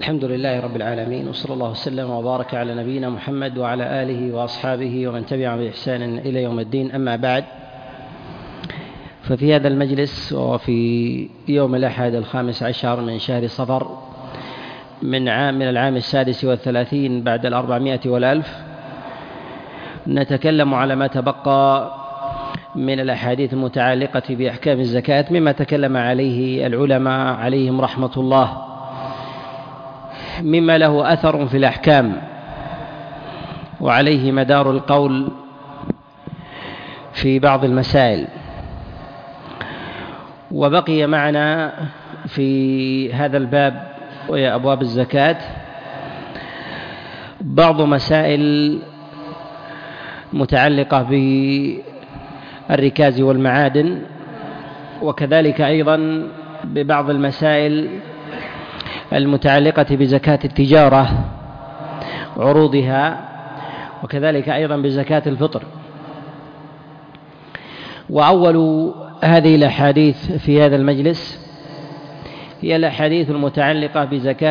الحمد لله رب العالمين، وصلى الله وسلم وبارك على نبينا محمد وعلى آله وأصحابه ومن تبعهم بإحسان إلى يوم الدين. أما بعد، ففي هذا المجلس وفي يوم الأحد 15 من شهر صفر من العام 36 بعد 400 والألف، نتكلم على ما تبقى من الأحاديث المتعلقة بأحكام الزكاة مما تكلم عليه العلماء عليهم رحمة الله، مما له أثر في الأحكام وعليه مدار القول في بعض المسائل. وبقي معنا في هذا الباب وهي أبواب الزكاة بعض مسائل متعلقة بالركاز والمعادن، وكذلك أيضا ببعض المسائل المتعلقة بزكاة التجارة عروضها، وكذلك أيضا بزكاة الفطر. وأول هذه الأحاديث في هذا المجلس هي الأحاديث المتعلقة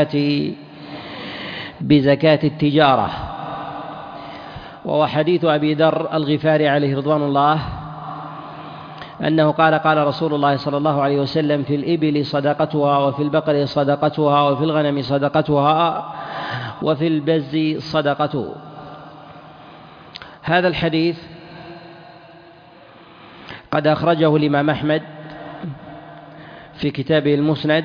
بزكاة التجارة، وهو حديث أبي ذر الغفاري عليه رضوان الله أنه قال رسول الله صلى الله عليه وسلم: في الإبل صدقتها، وفي البقر صدقتها، وفي الغنم صدقتها، وفي البز صدقته. هذا الحديث قد أخرجه الإمام أحمد في كتابه المسند،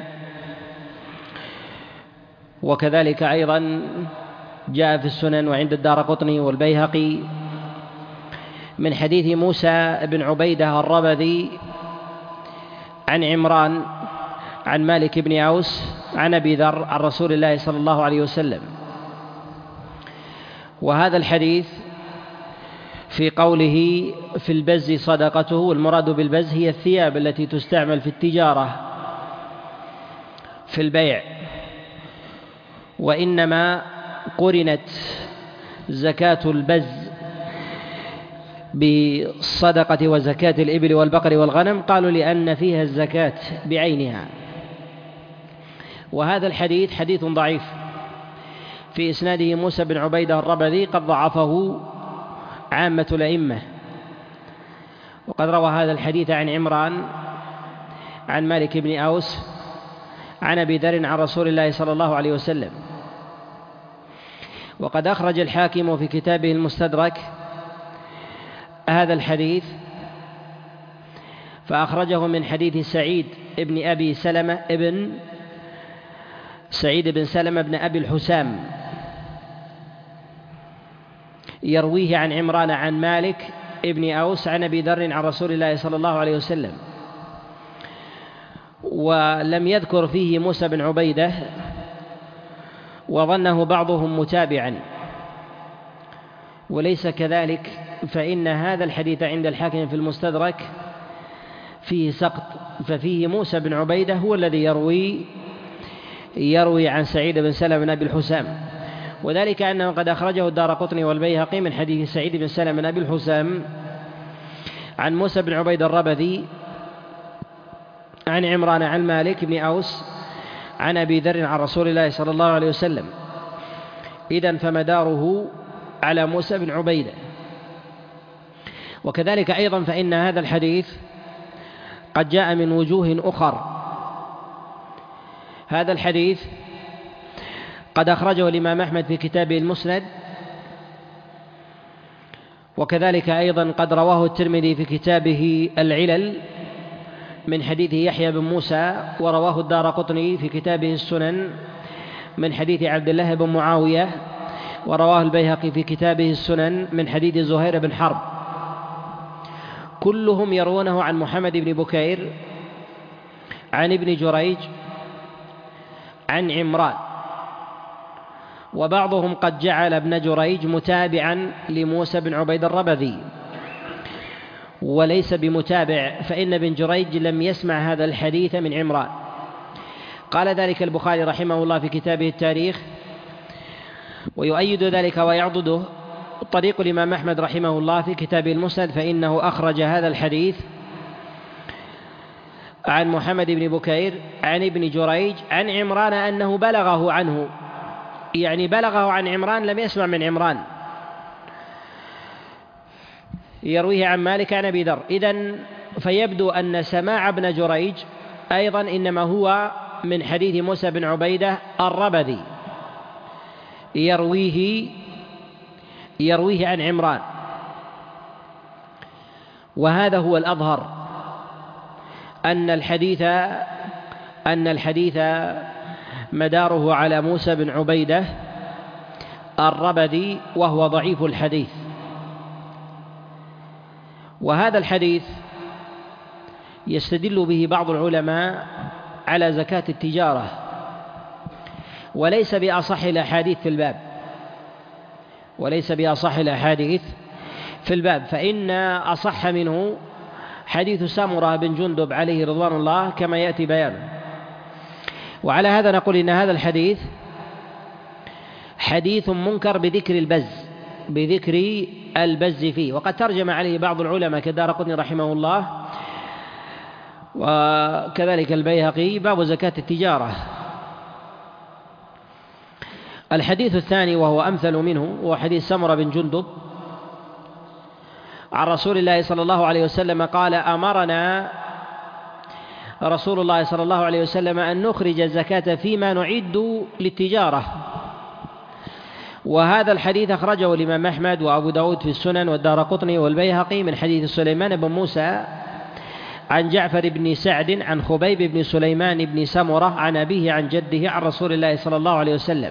وكذلك أيضا جاء في السنن وعند الدارقطني والبيهقي من حديث موسى بن عبيدة الربذي عن عمران عن مالك بن أوس عن أبي ذر عن رسول الله صلى الله عليه وسلم. وهذا الحديث في قوله في البز صدقته، والمراد بالبز هي الثياب التي تستعمل في التجارة في البيع، وإنما قرنت زكاة البز بالصدقة وزكاة الإبل والبقر والغنم، قالوا لأن فيها الزكاة بعينها. وهذا الحديث حديث ضعيف في إسناده موسى بن عبيدة الربذي قد ضعفه عامة الأئمة، وقد روى هذا الحديث عن عمران عن مالك بن أوس عن أبي ذر عن رسول الله صلى الله عليه وسلم. وقد أخرج الحاكم في كتابه المستدرك هذا الحديث، فأخرجه من حديث سعيد بن سلمة بن أبي الحسام يرويه عن عمران عن مالك ابن أوس عن أبي ذر عن رسول الله صلى الله عليه وسلم، ولم يذكر فيه موسى بن عبيدة، وظنه بعضهم متابعا، وليس كذلك، فإن هذا الحديث عند الحاكم في المستدرك فيه سقط، ففيه موسى بن عبيدة هو الذي يروي عن سعيد بن سلمة بن أبي الحسام، وذلك أنه قد أخرجه الدارقطني والبيهقي من حديث سعيد بن سلمة بن أبي الحسام عن موسى بن عبيدة الربذي عن عمران عن مالك بن أوس عن أبي ذر عن رسول الله صلى الله عليه وسلم. إذن فمداره على موسى بن عبيدة. وكذلك أيضا فإن هذا الحديث قد جاء من وجوه أخر. هذا الحديث قد أخرجه الإمام أحمد في كتابه المسند، وكذلك أيضا قد رواه الترمذي في كتابه العلل من حديث يحيى بن موسى، ورواه الدارقطني في كتابه السنن من حديث عبد الله بن معاوية، ورواه البيهقي في كتابه السنن من حديث زهير بن حرب، كلهم يروونه عن محمد بن بكير عن ابن جريج عن عمران، وبعضهم قد جعل ابن جريج متابعا لموسى بن عبيد الربذي، وليس بمتابع، فإن ابن جريج لم يسمع هذا الحديث من عمران. قال ذلك البخاري رحمه الله في كتابه التاريخ، ويؤيد ذلك ويعضده طريق الإمام أحمد رحمه الله في كتابه المسند، فإنه أخرج هذا الحديث عن محمد بن بكير عن ابن جريج عن عمران أنه بلغه عنه، يعني بلغه عن عمران، لم يسمع من عمران، يرويه عن مالك عن أبي ذر. إذن فيبدو أن سماع ابن جريج أيضا إنما هو من حديث موسى بن عبيدة الربذي، يرويه عن عمران، وهذا هو الأظهر أن الحديث مداره على موسى بن عبيدة الربذي، وهو ضعيف الحديث. وهذا الحديث يستدل به بعض العلماء على زكاة التجارة، وليس بأصح الأحاديث في الباب، فإن أصح منه حديث سمرة بن جندب عليه رضوان الله كما يأتي بيانه. وعلى هذا نقول إن هذا الحديث حديث منكر بذكر البز فيه، وقد ترجم عليه بعض العلماء كالدارقطني رحمه الله، وكذلك البيهقي، باب زكاة التجارة. الحديث الثاني وهو أمثل منه هو حديث سمرة بن جندب عن رسول الله صلى الله عليه وسلم قال: أمرنا رسول الله صلى الله عليه وسلم أن نخرج الزكاة فيما نعد للتجارة. وهذا الحديث أخرجه الإمام أحمد وأبو داود في السنن والدارقطني والبيهقي من حديث سليمان بن موسى عن جعفر بن سعد عن خبيب بن سليمان بن سمرة عن أبيه عن جده عن رسول الله صلى الله عليه وسلم.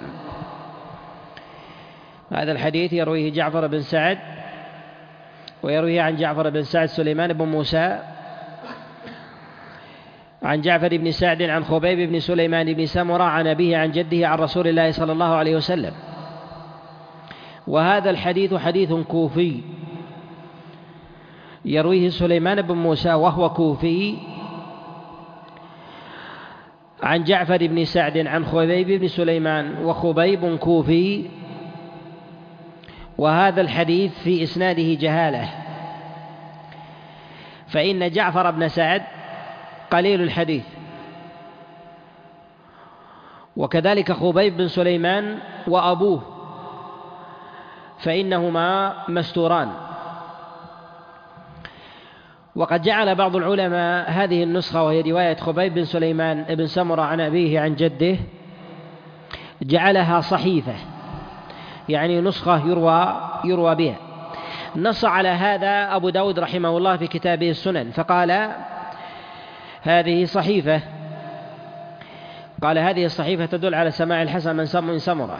هذا الحديث يرويه جعفر بن سعد، ويرويه عن جعفر بن سعد سليمان بن موسى عن جعفر بن سعد عن خبيب بن سليمان بن سمرة عن أبيه عن جده عن رسول الله صلى الله عليه وسلم. وهذا الحديث حديث كوفي، يرويه سليمان بن موسى وهو كوفي عن جعفر بن سعد عن خبيب بن سليمان، وخبيب كوفي، وهذا الحديث في إسناده جهالة، فإن جعفر بن سعد قليل الحديث، وكذلك خبيب بن سليمان وأبوه فإنهما مستوران. وقد جعل بعض العلماء هذه النسخة، وهي رواية خبيب بن سليمان بن سمرة عن أبيه عن جده، جعلها صحيفة، يعني نسخة يروى بها. نص على هذا أبو داود رحمه الله في كتابه السنن، فقال: هذه صحيفة، قال: هذه الصحيفة تدل على سماع الحسن من سمرة.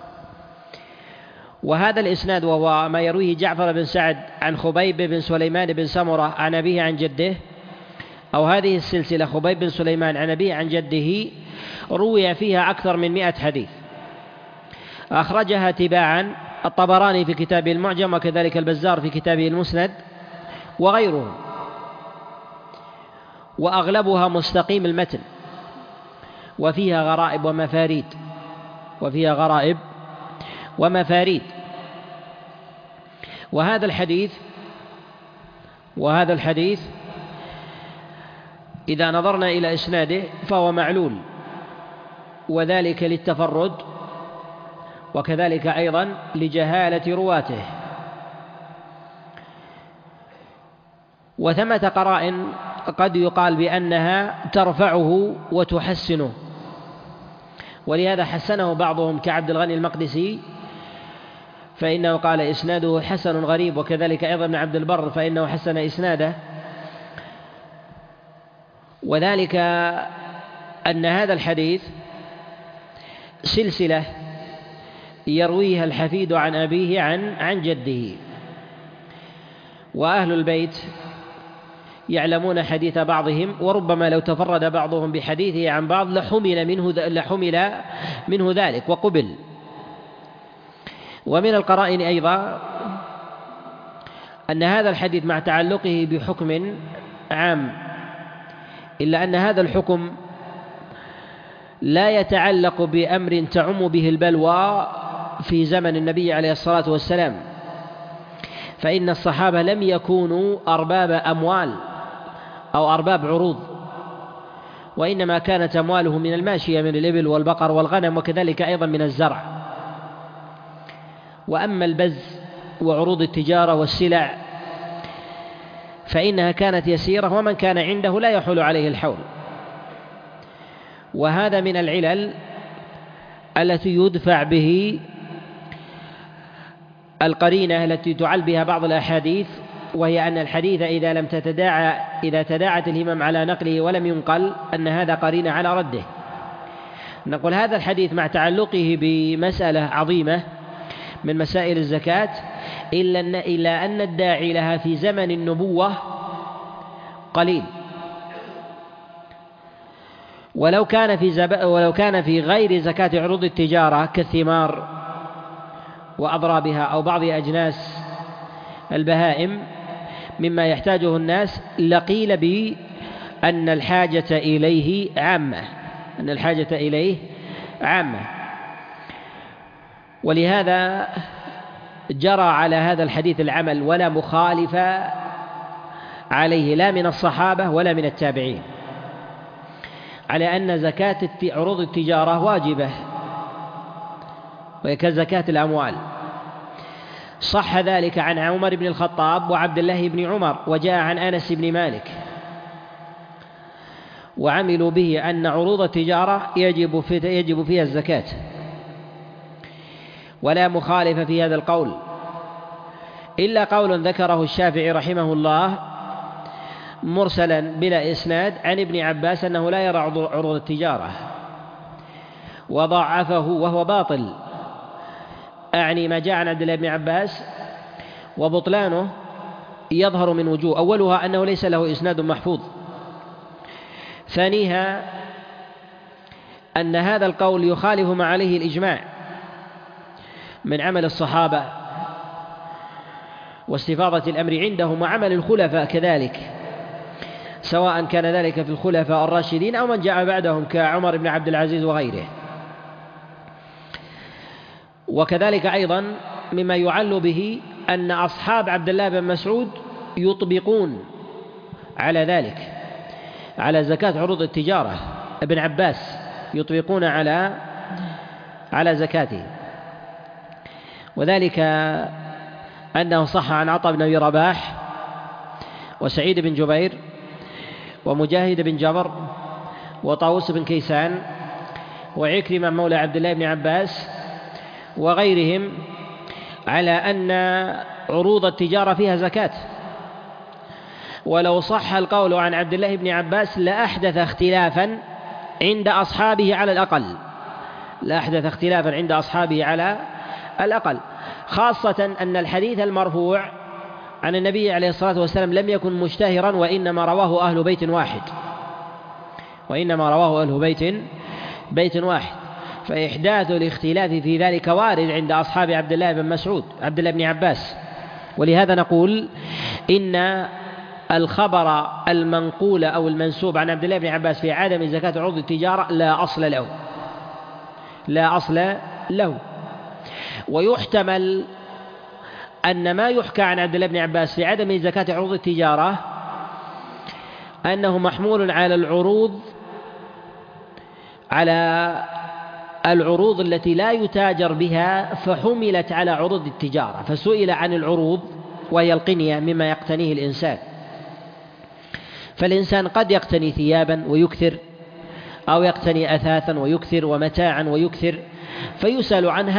وهذا الإسناد وهو ما يرويه جعفر بن سعد عن خبيب بن سليمان بن سمرة عن أبيه عن جده، أو هذه السلسلة خبيب بن سليمان عن أبيه عن جده، روي فيها أكثر من 100 حديث، أخرجها تباعا الطبراني في كتابه المعجم، وكذلك البزار في كتابه المسند وغيره، وأغلبها مستقيم المتن، وفيها غرائب ومفاريد. وهذا الحديث إذا نظرنا إلى إسناده فهو معلول، وذلك للتفرد، وكذلك أيضا لجهالة رواته. وثمة قرائن قد يقال بأنها ترفعه وتحسنه، ولهذا حسنه بعضهم كعبد الغني المقدسي، فإنه قال إسناده حسن غريب، وكذلك أيضا ابن عبد البر فإنه حسن إسناده. وذلك أن هذا الحديث سلسلة يرويها الحفيد عن أبيه عن جده، وأهل البيت يعلمون حديث بعضهم، وربما لو تفرد بعضهم بحديثه عن بعض لحمل منه ذلك وقبل. ومن القرائن أيضا أن هذا الحديث مع تعلقه بحكم عام، إلا أن هذا الحكم لا يتعلق بأمر تعم به البلوى في زمن النبي عليه الصلاة والسلام، فإن الصحابة لم يكونوا أرباب أموال أو أرباب عروض، وإنما كانت أمواله من الماشية من الإبل والبقر والغنم، وكذلك أيضا من الزرع. وأما البز وعروض التجارة والسلع فإنها كانت يسيرة، ومن كان عنده لا يحول عليه الحول. وهذا من العلل التي يدفع به القرينة التي تعل بها بعض الأحاديث، وهي أن الحديث إذا تداعت الهمم على نقله ولم ينقل أن هذا قرينة على رده. نقول هذا الحديث مع بمسألة عظيمة من مسائل الزكاة، إلا أن الداعي لها في زمن النبوة قليل، ولو كان في غير زكاة عروض التجارة كالثمار وأضرابها أو بعض أجناس البهائم مما يحتاجه الناس لقيل بأن الحاجة إليه عامة، ولهذا جرى على هذا الحديث العمل ولا مخالف عليه لا من الصحابة ولا من التابعين، على أن زكاة عروض التجارة واجبة وهي كزكاة الأموال. صح ذلك عن عمر بن الخطاب وعبد الله بن عمر، وجاء عن أنس بن مالك، وعملوا به أن عروض التجارة يجب فيها الزكاة، ولا مخالف في هذا القول، إلا قول ذكره الشافعي رحمه الله مرسلا بلا إسناد عن ابن عباس أنه لا يرى عروض التجارة، وضعفه وهو باطل، أعني ما جاء عن عبد الله بن عباس، وبطلانه يظهر من وجوه: أولها أنه ليس له إسناد محفوظ، ثانيها أن هذا القول يخالف ما عليه الإجماع من عمل الصحابة واستفاضة الأمر عندهم وعمل الخلفاء كذلك، سواء كان ذلك في الخلفاء الراشدين أو من جاء بعدهم كعمر بن عبد العزيز وغيره. وكذلك أيضا مما يعل به أن أصحاب عبد الله بن مسعود يطبقون على ذلك، على زكاة عروض التجارة. ابن عباس يطبقون على زكاته، وذلك أنه صح عن عطاء بن أبي رباح وسعيد بن جبير ومجاهد بن جبر وطاووس بن كيسان وعكرمة مولى عبد الله بن عباس وغيرهم على أن عروض التجارة فيها زكاة. ولو صح القول عن عبد الله بن عباس لأحدث اختلافا عند أصحابه على الأقل، خاصة أن الحديث المرفوع عن النبي عليه الصلاة والسلام لم يكن مشتهرا، وإنما رواه أهل بيت واحد، فإحداث الاختلاف في ذلك وارد عند أصحاب عبد الله بن عباس. ولهذا نقول إن الخبر المنقول أو المنسوب عن عبد الله بن عباس في عدم زكاة عروض التجارة لا أصل له. ويحتمل أن ما يحكى عن عبد الله بن عباس في عدم زكاة عروض التجارة أنه محمول على العروض التي لا يتاجر بها، فحملت على عروض التجارة، فسئل عن العروض وهي القنية مما يقتنيه الإنسان. فالإنسان قد يقتني ثيابا ويكثر، أو يقتني أثاثا ويكثر ومتاعا ويكثر، فيسأل عن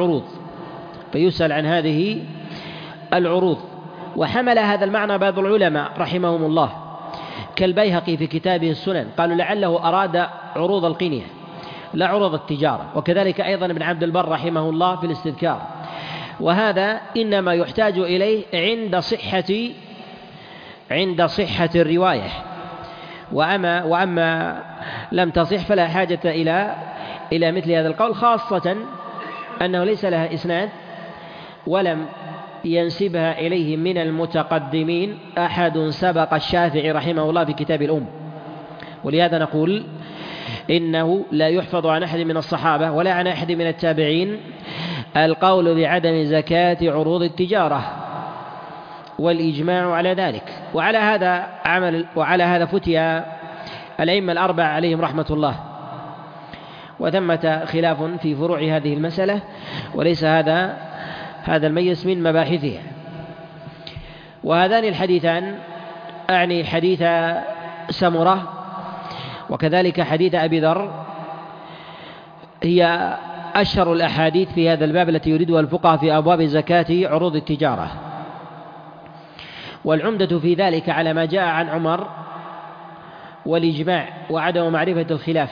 هذه العروض. وحمل هذا المعنى بعض العلماء رحمهم الله كالبيهقي في كتابه السنن، قالوا لعله أراد عروض القنية لا عروض التجارة، وكذلك أيضا ابن عبد البر رحمه الله في الاستذكار. وهذا إنما يحتاج إليه عند صحة الرواية، وأما لم تصح فلا حاجة إلى مثل هذا القول، خاصة أنه ليس لها إسناد ولم ينسبها إليه من المتقدمين أحد سبق الشافعي رحمه الله في كتاب الأم. ولهذا نقول إنه لا يحفظ عن أحد من الصحابة ولا عن أحد من التابعين القول بعدم زكاة عروض التجارة، والإجماع على ذلك. وعلى هذا فتي الأئمة الأربعة عليهم رحمة الله، وثمة خلاف في فروع هذه المسألة، وليس هذا الميز من مباحثها. وهذان الحديثان أعني حديث سمرة وكذلك حديث أبي ذر هي أشهر الأحاديث في هذا الباب التي يريدها الفقهاء في أبواب زكاة عروض التجارة. والعمدة في ذلك على ما جاء عن عمر والإجماع وعدم معرفة الخلاف.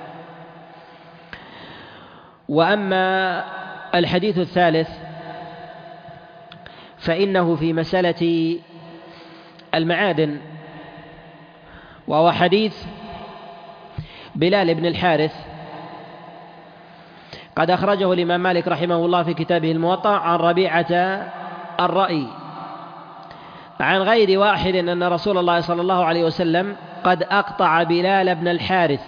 وأما الحديث الثالث فإنه في مسألة المعادن، وهو حديث بلال بن الحارث قد أخرجه الإمام مالك رحمه الله في كتابه الموطأ عن ربيعة الرأي عن غير واحد أن رسول الله صلى الله عليه وسلم قد أقطع بلال بن الحارث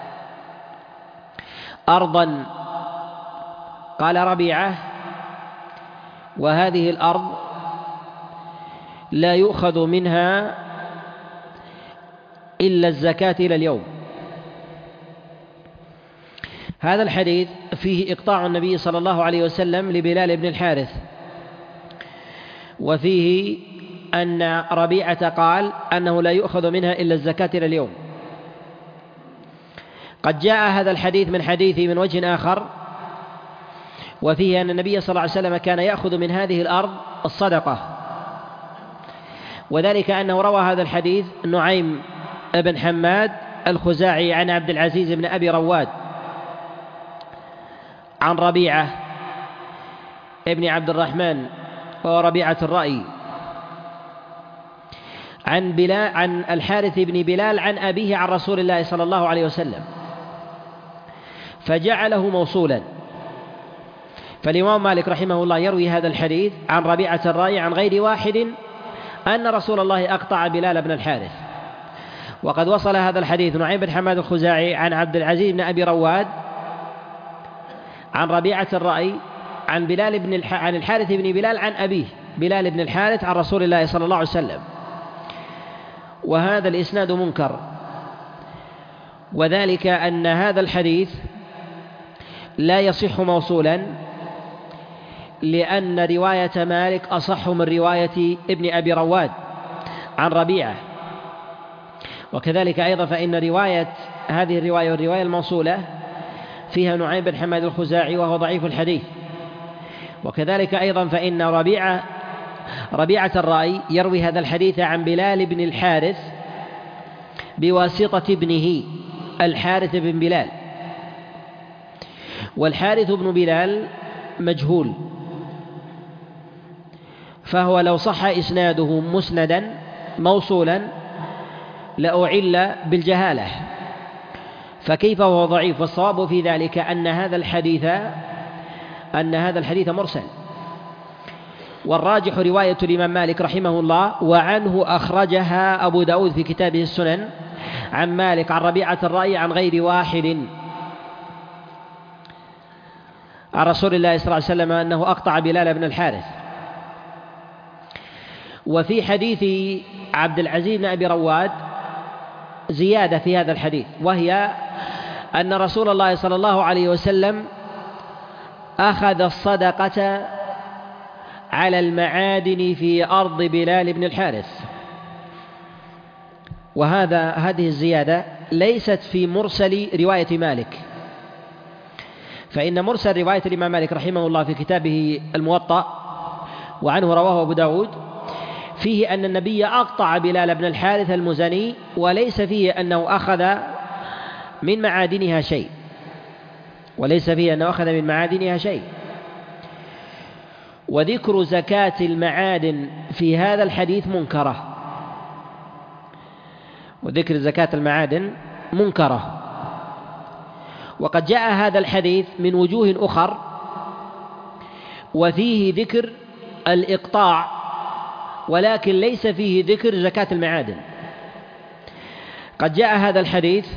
أرضا. قال ربيعة: وهذه الأرض لا يؤخذ منها إلا الزكاة إلى اليوم. هذا الحديث فيه إقطاع النبي صلى الله عليه وسلم لبلال بن الحارث، وفيه أن ربيعة قال أنه لا يؤخذ منها إلا الزكاة إلى اليوم. قد جاء هذا الحديث من حديث من وجه آخر، وفيه أن النبي صلى الله عليه وسلم كان يأخذ من هذه الأرض الصدقة، وذلك أنه روى هذا الحديث نعيم بن حماد الخزاعي عن عبد العزيز بن أبي رواد عن ربيعة ابن عبد الرحمن وربيعة الرأي عن الحارث بن بلال عن أبيه عن رسول الله صلى الله عليه وسلم، فجعله موصولا. فالإمام مالك رحمه الله يروي هذا الحديث عن ربيعة الرأي عن غير واحد أن رسول الله أقطع بلال بن الحارث. وقد وصل هذا الحديث نعيم بن حماد الخزاعي عن عبد العزيز بن أبي رواد عن ربيعة الرأي عن الحارث بن بلال عن أبيه بلال بن الحارث عن رسول الله صلى الله عليه وسلم، وهذا الإسناد منكر. وذلك أن هذا الحديث لا يصح موصولا، لأن رواية مالك أصح من رواية ابن أبي رواد عن ربيعة. وكذلك أيضا فإن هذه الرواية والرواية الموصولة فيها نعيم بن حماد الخزاعي وهو ضعيف الحديث. وكذلك أيضا فإن ربيعة الرأي يروي هذا الحديث عن بلال بن الحارث بواسطة ابنه الحارث بن بلال، والحارث بن بلال مجهول، فهو لو صح إسناده مسندا موصولا لأعل بالجهالة، فكيف وهو ضعيف؟ والصواب في ذلك أن هذا الحديث مرسل. والراجح رواية الإمام مالك رحمه الله، وعنه أخرجها أبو داود في كتابه السنن عن مالك عن ربيعة الرأي عن غير واحد عن رسول الله صلى الله عليه وسلم أنه أقطع بلال بن الحارث. وفي حديث عبد العزيز بن أبي رواد زيادة في هذا الحديث، وهي أن رسول الله صلى الله عليه وسلم أخذ الصدقة على المعادن في أرض بلال بن الحارث. هذه الزيادة ليست في مرسل رواية مالك، فإن مرسل رواية الإمام مالك رحمه الله في كتابه الموطأ وعنه رواه أبو داود فيه أن النبي أقطع بلال بن الحارث المزني، وليس فيه أنه أخذ من معادنها شيء، وذكر زكاة المعادن في هذا الحديث منكرة، وقد جاء هذا الحديث من وجوه أخر وفيه ذكر الإقطاع، ولكن ليس فيه ذكر زكاة المعادن. قد جاء هذا الحديث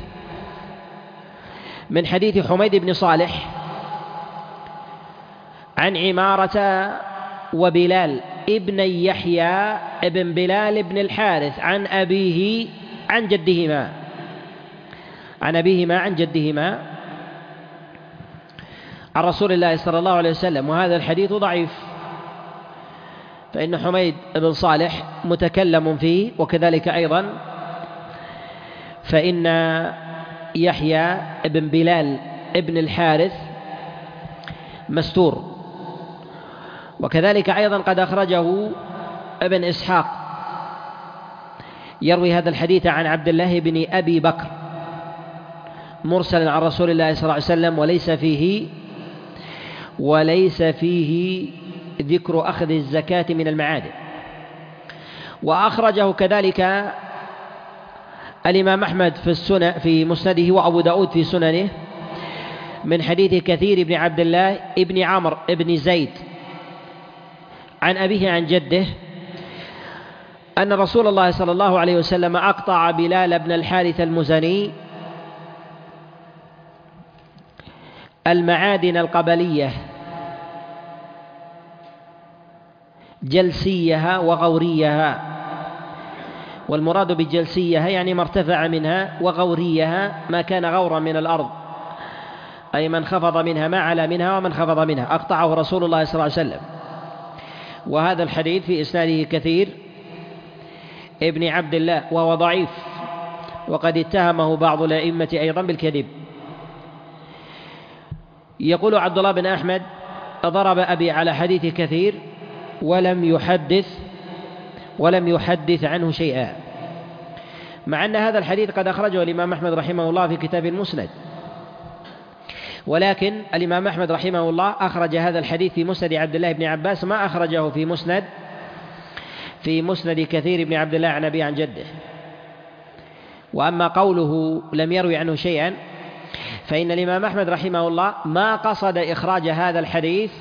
من حديث حميد بن صالح عن عمارة وبلال ابن يحيى ابن بلال بن الحارث عن أبيه عن جدهما عن أبيهما عن جدهما عن رسول الله صلى الله عليه وسلم. وهذا الحديث ضعيف، فإن حميد بن صالح متكلم فيه، وكذلك أيضا فإن يحيى بن بلال ابن الحارث مستور، وكذلك أيضا قد أخرجه ابن إسحاق يروي هذا الحديث عن عبد الله بن أبي بكر مرسلا عن رسول الله صلى الله عليه وسلم، وليس فيه ذكر أخذ الزكاة من المعادن. وأخرجه كذلك الإمام أحمد في مسنده، وأبو داود في سننه، من حديث كثير بن عبد الله ابن عمرو ابن زيد عن أبيه عن جده أن رسول الله صلى الله عليه وسلم أقطع بلال بن الحارث المزني المعادن القبلية جلسيها وغوريها. والمراد بالجلسيها يعني ما ارتفع منها، وغوريها ما كان غورا من الأرض، أي من خفض منها، ما علا منها ومن خفض منها، أقطعه رسول الله صلى الله عليه وسلم. وهذا الحديث في إسناده كثير ابن عبد الله وهو ضعيف، وقد اتهمه بعض الأئمة أيضا بالكذب. يقول عبد الله بن أحمد: ضرب أبي على حديث كثير ولم يحدث عنه شيئا، مع أن هذا الحديث قد أخرجه الإمام أحمد رحمه الله في كتاب المسند، ولكن الإمام أحمد رحمه الله أخرج هذا الحديث في مسند عبد الله بن عباس، ما أخرجه في مسند كثير بن عبد الله عن أبيه عن جده. وأما قوله لم يروي عنه شيئا، فإن الإمام أحمد رحمه الله ما قصد إخراج هذا الحديث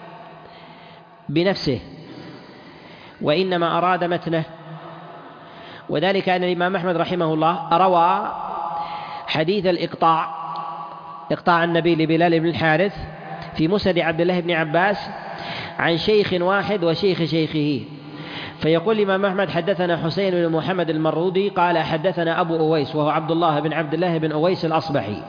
بنفسه، وإنما أراد متنه، وذلك أن الإمام أحمد رحمه الله روى حديث إقطاع النبي لبلال بن الحارث في مسند عبد الله بن عباس عن شيخ واحد وشيخ شيخه. فيقول الإمام أحمد: حدثنا حسين بن محمد المرودي قال حدثنا أبو أويس، وهو عبد الله بن أويس الأصبحي.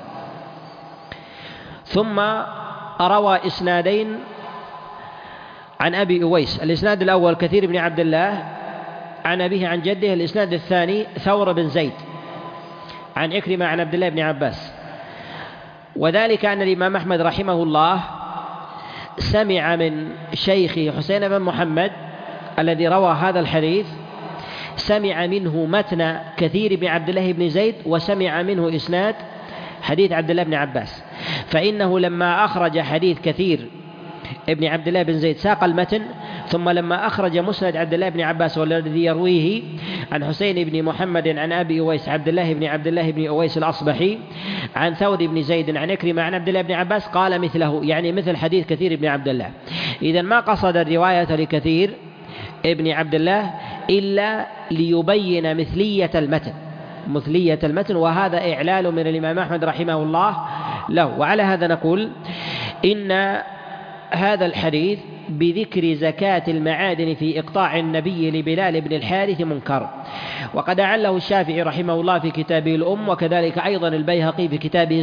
ثم روى إسنادين عن أبي أويس، الإسناد الأول كثير بن عبد الله عن أبيه عن جده، الإسناد الثاني ثور بن زيد عن عكرمة عن عبد الله بن عباس. وذلك أن الإمام أحمد رحمه الله سمع من شيخه حسين بن محمد الذي روى هذا الحديث، سمع منه متن كثير بن عبد الله بن زيد، وسمع منه إسناد حديث عبد الله بن عباس. فإنه لما أخرج حديث كثير ابن عبد الله بن زيد ساق المتن، ثم لما أخرج مسند عبد الله بن عباس والذي يرويه عن حسين بن محمد عن أبي أويس عبد الله بن أويس الأصبحي عن ثور بن زيد عن عكرمة عن عبد الله بن عباس قال مثله، يعني مثل حديث كثير بن عبد الله. إذن ما قصد الرواية لكثير ابن عبد الله إلا ليبين مثلية المتن، وهذا إعلال من الإمام أحمد رحمه الله له. وعلى هذا نقول إن هذا الحديث بذكر زكاة المعادن في إقطاع النبي لبلال بن الحارث منكر، وقد أعله الشافعي رحمه الله في كتابه الأم، وكذلك أيضا البيهقي في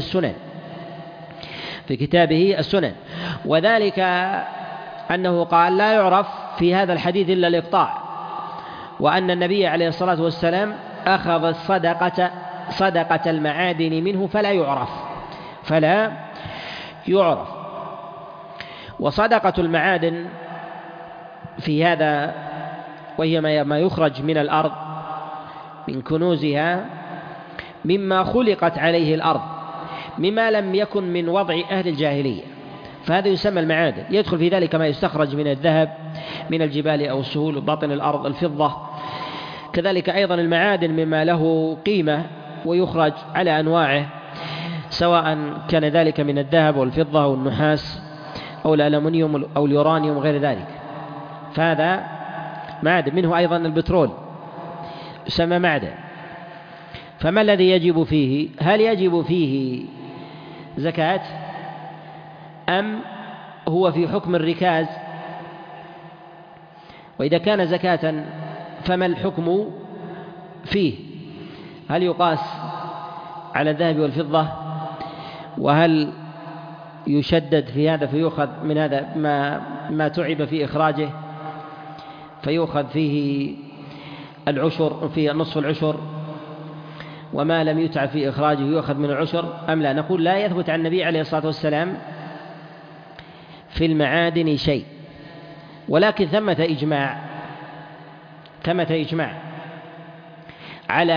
كتابه السنن. وذلك أنه قال: لا يعرف في هذا الحديث إلا الإقطاع، وأن النبي عليه الصلاة والسلام أخذ صدقة المعادن منه فلا يعرف. وصدقة المعادن في هذا، وهي ما يخرج من الأرض من كنوزها مما خلقت عليه الأرض، مما لم يكن من وضع أهل الجاهلية، فهذا يسمى المعادن. يدخل في ذلك ما يستخرج من الذهب من الجبال أو السهول وباطن الأرض، الفضة، كذلك أيضا المعادن مما له قيمة ويخرج على أنواعه، سواء كان ذلك من الذهب والفضة أو النحاس أو الألمنيوم أو اليورانيوم وغير ذلك، فهذا معدن. منه أيضا البترول يسمى معدن. فما الذي يجب فيه؟ هل يجب فيه زكاة أم هو في حكم الركاز؟ وإذا كان زكاة فما الحكم فيه؟ هل يقاس على الذهب والفضة؟ وهل يشدد في هذا فيؤخذ من هذا ما تعب في إخراجه فيؤخذ فيه العشر، في نصف العشر، وما لم يتعب في إخراجه يؤخذ من العشر أم لا؟ نقول لا يثبت عن النبي عليه الصلاة والسلام في المعادن شيء، ولكن ثمة إجماع على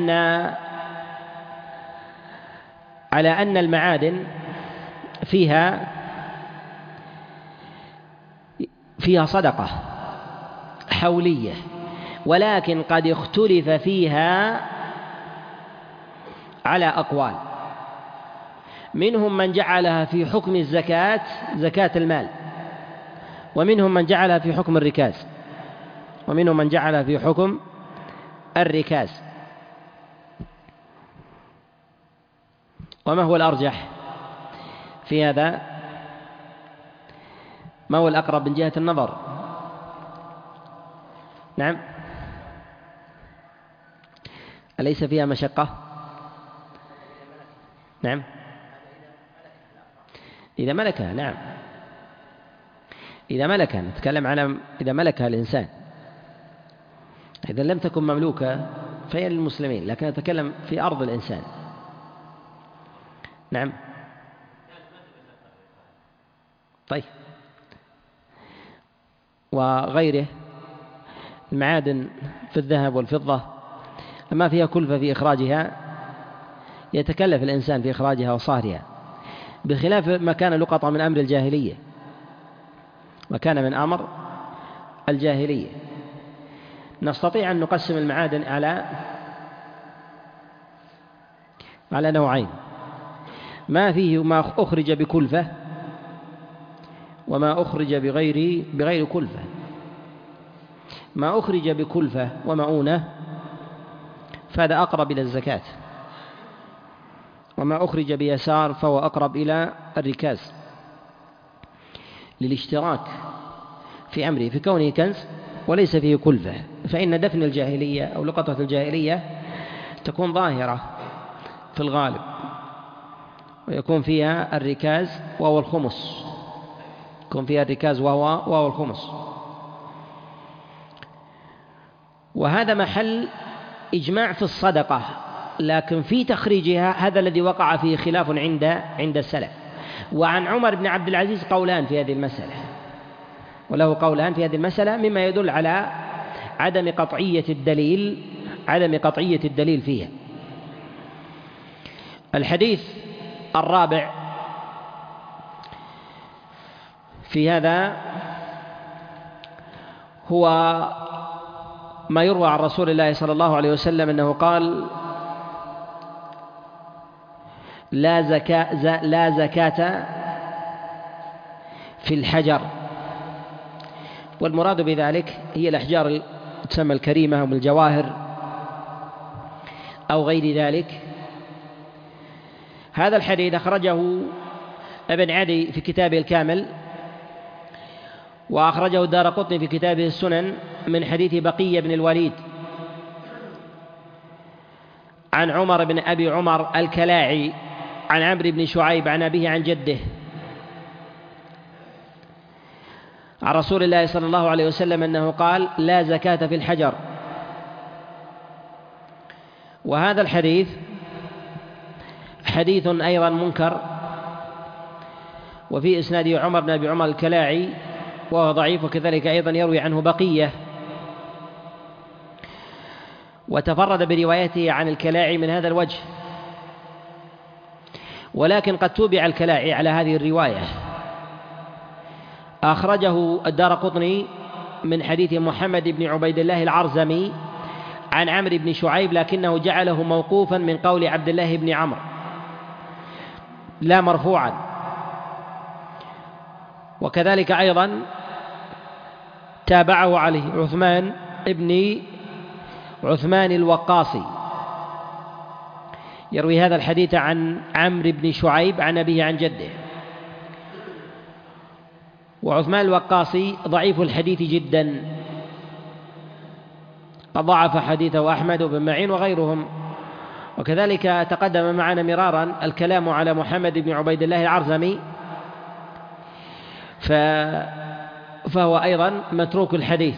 أن المعادن فيها صدقة حولية، ولكن قد اختلف فيها على أقوال. منهم من جعلها في حكم الزكاة، زكاة المال، ومنهم من جعلها في حكم الركاز، ومنهم من جعلها في حكم الركاز. وما هو الأرجح في هذا؟ ما هو الأقرب من جهة النظر؟ نعم، أليس فيها مشقة؟ نعم، إذا ملكها، نعم، إذا ملكها، نتكلم عن إذا ملكها الإنسان. إذا لم تكن مملوكة فهي للمسلمين، لكن نتكلم في أرض الإنسان. نعم، طيب. وغيره المعادن في الذهب والفضة أما فيها كلفة في إخراجها يتكلف الإنسان في إخراجها وصهرها، بخلاف ما كان لقطة من أمر الجاهلية، وكان من أمر الجاهلية. نستطيع أن نقسم المعادن على نوعين: ما فيه ما أخرج بكلفة، وما أخرج بغير كلفة. ما أخرج بكلفة ومؤونة فهذا أقرب إلى الزكاة، وما أخرج بيسار فهو أقرب إلى الركاز، للاشتراك في أمره في كونه كنز وليس فيه كلفة. فإن دفن الجاهلية أو لقطة الجاهلية تكون ظاهرة في الغالب، ويكون فيها الركاز وهو الخمس، يكون فيها الركاز وهو الخمس. وهذا محل إجماع في الصدقة، لكن في تخريجها هذا الذي وقع فيه خلاف عند السلف. وعن عمر بن عبد العزيز قولان في هذه المسألة، وله قولان في هذه المسألة، مما يدل على عدم قطعية الدليل فيها. الحديث الرابع في هذا هو ما يروى عن رسول الله صلى الله عليه وسلم أنه قال: لا زكاة في الحجر. والمراد بذلك هي الأحجار تسمى الكريمة أو الجواهر أو غير ذلك. هذا الحديث أخرجه ابن عدي في كتابه الكامل، وأخرجه الدارقطني في كتابه السنن من حديث بقية بن الوليد عن عمر بن أبي عمر الكلاعي عن عمرو بن شعيب عن أبيه عن جده عن رسول الله صلى الله عليه وسلم أنه قال: لا زكاة في الحجر. وهذا الحديث حديث أيضا منكر، وفي إسناده عمر بن أبي عمر الكلاعي وهو ضعيف، وكذلك أيضا يروي عنه بقية، وتفرد بروايته عن الكلاعي من هذا الوجه، ولكن قد توبع الكلاعي على هذه الرواية. أخرجه الدارقطني من حديث محمد بن عبيد الله العرزمي عن عمرو بن شعيب، لكنه جعله موقوفا من قول عبد الله بن عمرو لا مرفوعا. وكذلك أيضا تابعه عليه عثمان ابن عثمان الوقاصي يروي هذا الحديث عن عمرو بن شعيب عن أبيه عن جده. وعثمان الوقاصي ضعيف الحديث جدا، قد ضعف حديثه أحمد وابن معين وغيرهم، وكذلك تقدم معنا مرارا الكلام على محمد بن عبيد الله العرزمي، فهو أيضا متروك الحديث،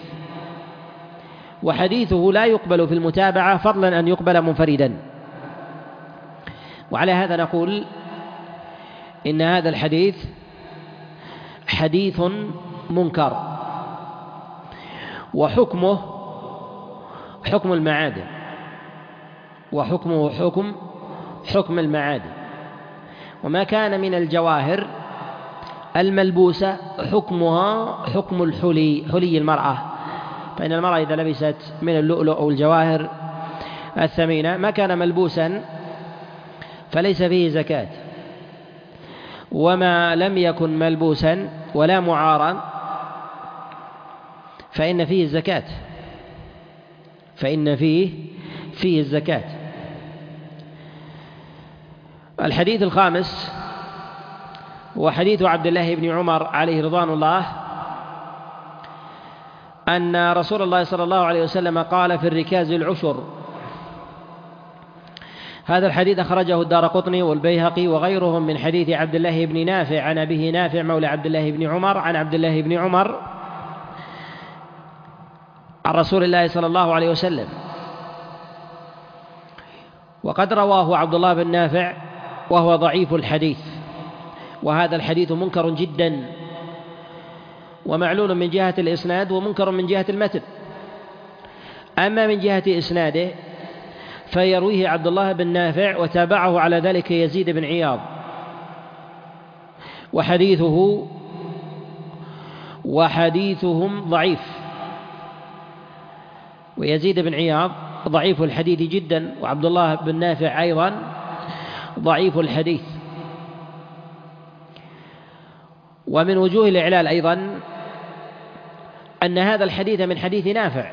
وحديثه لا يقبل في المتابعة فضلا أن يقبل منفردا. وعلى هذا نقول إن هذا الحديث حديث منكر، وحكمه حكم المعادن، وحكمه حكم المعادن. وما كان من الجواهر الملبوسة حكمها حكم حلي المرأة، فإن المرأة إذا لبست من اللؤلؤ أو الجواهر الثمينة ما كان ملبوسا فليس فيه زكاة، وما لم يكن ملبوسا ولا معارا فإن فيه الزكاة، فإن فيه الزكاة. الحديث الخامس وحديث عبد الله بن عمر عليه رضوان الله أن رسول الله صلى الله عليه وسلم قال في الركاز العشر. هذا الحديث أخرجه الدارقطني والبيهقي وغيرهم من حديث عبد الله بن نافع عن أبيه نافع مولى عبد الله بن عمر عن عبد الله بن عمر عن رسول الله صلى الله عليه وسلم. وقد رواه عبد الله بن نافع وهو ضعيف الحديث، وهذا الحديث منكر جدا، ومعلول من جهة الإسناد ومنكر من جهة المتن. أما من جهة إسناده فيرويه عبد الله بن نافع وتابعه على ذلك يزيد بن عياض، وحديثهم ضعيف، ويزيد بن عياض ضعيف الحديث جدا، وعبد الله بن نافع أيضا ضعيف الحديث. ومن وجوه الإعلال أيضا أن هذا الحديث من حديث نافع،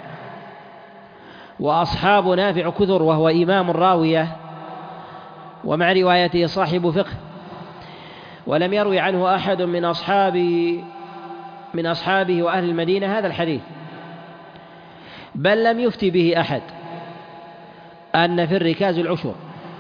وأصحاب نافع كثر، وهو إمام الراوية، ومع روايته صاحب فقه، ولم يروي عنه أحد من أصحابه وأهل المدينة هذا الحديث، بل لم يفتي به أحد أن في الركاز العشر،